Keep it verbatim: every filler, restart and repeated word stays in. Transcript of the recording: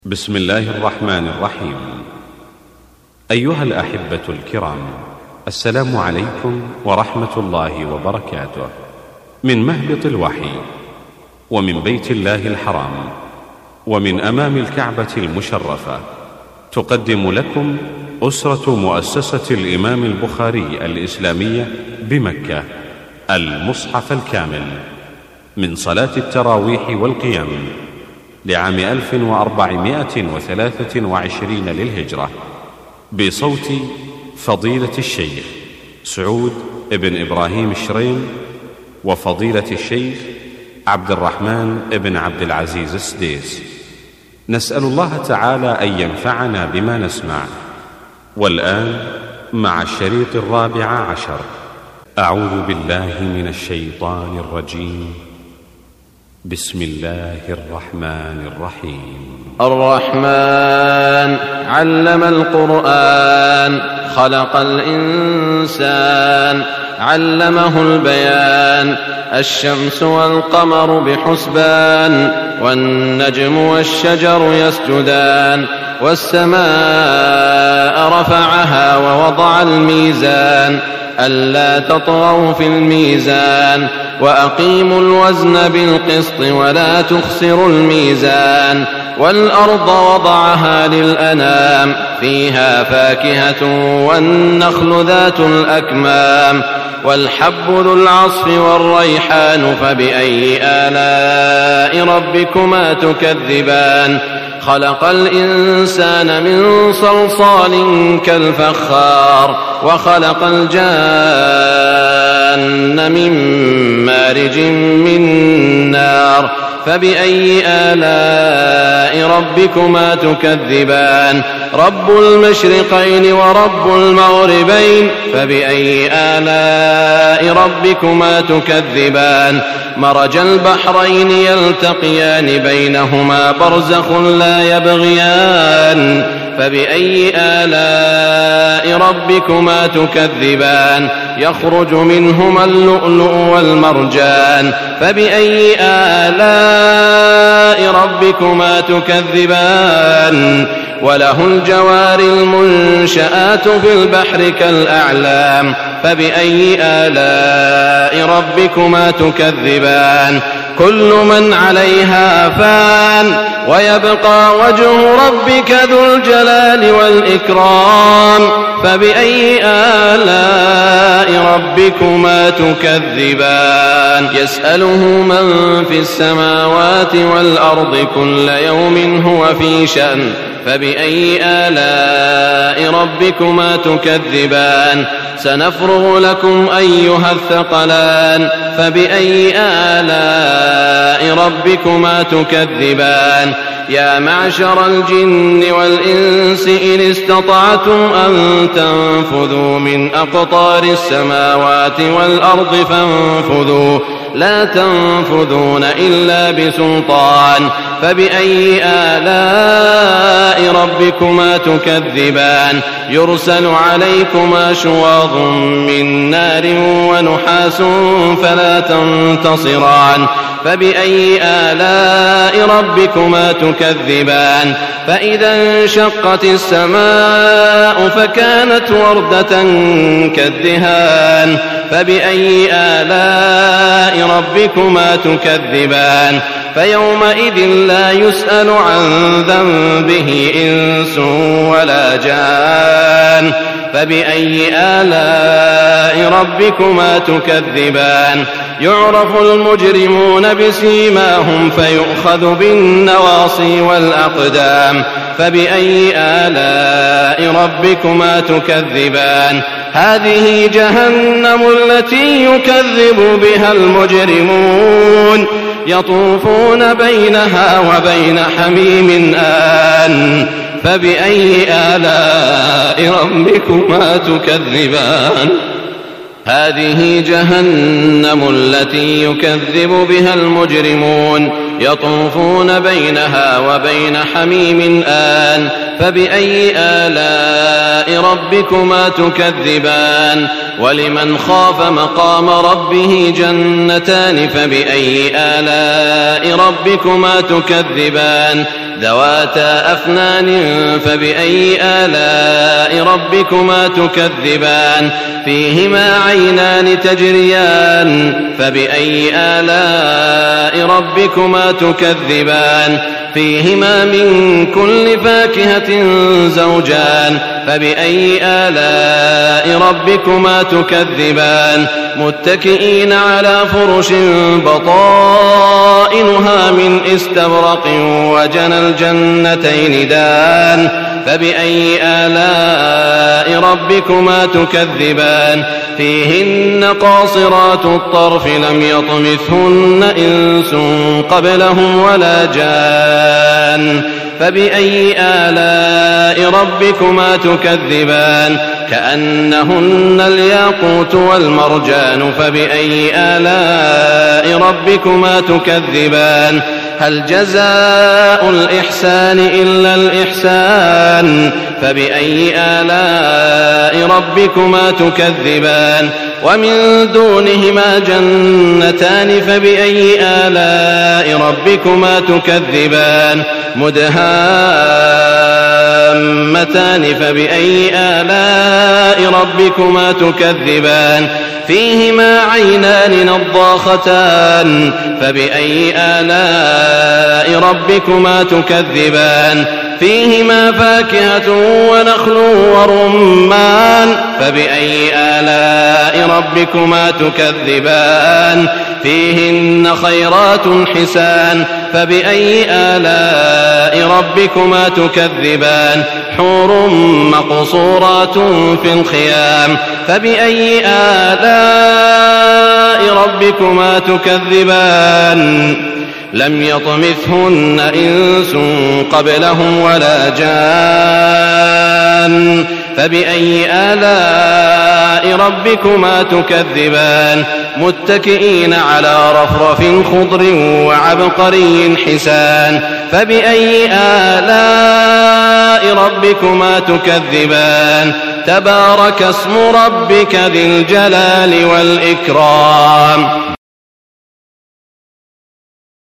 بسم الله الرحمن الرحيم. أيها الأحبة الكرام، السلام عليكم ورحمة الله وبركاته. من مهبط الوحي ومن بيت الله الحرام ومن أمام الكعبة المشرفة، تقدم لكم أسرة مؤسسة الإمام البخاري الإسلامية بمكة المصحف الكامل من صلاة التراويح والقيام لعام ألف وأربعمائة وثلاثة وعشرين للهجرة، بصوت فضيلة الشيخ سعود بن إبراهيم الشريم وفضيلة الشيخ عبد الرحمن بن عبد العزيز السديس. نسأل الله تعالى أن ينفعنا بما نسمع. والآن مع الشريط الرابع عشر. أعوذ بالله من الشيطان الرجيم. بسم الله الرحمن الرحيم. الرحمن علم القرآن، خلق الإنسان، علمه البيان. الشمس والقمر بحسبان، والنجم والشجر يسجدان. والسماء رفعها ووضع الميزان، ألا تطغوا في الميزان، وأقيموا الوزن بالقسط ولا تخسروا الميزان. والأرض وضعها للأنام، فيها فاكهة والنخل ذات الأكمام، والحب ذو العصف والريحان. فبأي آلاء ربكما تكذبان؟ خلق الإنسان من صلصال كالفخار، وخلق الجان من مارج من نار. فبأي آلاء ربكما تكذبان؟ رب المشرقين ورب المغربين. فبأي آلاء ربكما تكذبان؟ مرج البحرين يلتقيان، بينهما برزخ لا يبغيان. فبأي آلاء ربكما تكذبان؟ يخرج منهما اللؤلؤ والمرجان. فبأي آلاء ربكما تكذبان؟ وله الجوار المنشآت في البحر كالأعلام. فبأي آلاء ربكما تكذبان؟ كل من عليها فان، ويبقى وجه ربك ذو الجلال والإكرام. فبأي آلاء ربكما تكذبان؟ يسأله من في السماوات والأرض كل يوم هو في شأن. فبأي آلاء ربكما تكذبان؟ سنفرغ لكم أيها الثقلان. فبأي آلاء ربكما تكذبان؟ يا معشر الجن والإنس إن استطعتم أن تنفذوا من أقطار السماوات والأرض فانفذوا، لا تنفذون إلا بسلطان. فبأي آلاء ربكما تكذبان؟ يرسل عليكما شواظ من نار ونحاس فلا تنتصران. فبأي آلاء ربكما تكذبان؟ فإذا انشقت السماء فكانت وردة كالدهان. فبأي آلاء ربكما تكذبان؟ فيومئذ لا يسأل عن ذنبه إنس ولا جان. فبأي آلاء ربكما تكذبان؟ يعرف المجرمون بسيماهم فيؤخذ بالنواصي والأقدام. فبأي آلاء ربكما تكذبان؟ هذه جهنم التي يكذب بها المجرمون، يطوفون بينها وبين حميم آن. فبأي آلاء ربكما تكذبان؟ هذه جهنم التي يكذب بها المجرمون، يطوفون بينها وبين حميم آن. فبأي آلاء ربكما تكذبان؟ ولمن خاف مقام ربه جنتان. فبأي آلاء ربكما تكذبان؟ ذواتا أفنان فبأي آلاء ربكما تكذبان فيهما عينان تجريان فبأي آلاء ربكما تكذبان فيهما من كل فاكهة زوجان فبأي آلاء ربكما تكذبان متكئين على فرش بطائنها من استبرق وجنى الجنتين دان فبأي آلاء ربكما تكذبان فيهن قاصرات الطرف لم يطمثهن إنس قبلهم ولا جان فبأي آلاء ربكما تكذبان كأنهن الياقوت والمرجان فبأي آلاء ربكما تكذبان هل جزاء الإحسان إلا الإحسان فبأي آلاء ربكما تكذبان ومن دونهما جنتان فبأي آلاء ربكما تكذبان مدهامتان فبأي آلاء ربكما تكذبان فيهما عينان نضاختان فبأي آلاء ربكما تكذبان فيهما فاكهة ونخل ورمان فبأي آلاء ربكما تكذبان فيهن خيرات حسان فبأي آلاء ربكما تكذبان حور مقصورات في الخيام فبأي آلاء ربكما تكذبان لم يطمثهن إنس قبلهم ولا جان فبأي آلاء ربكما تكذبان متكئين على رفرف خضر وعبقري حسان فبأي آلاء ربكما تكذبان تبارك اسم ربك ذي الجلال والإكرام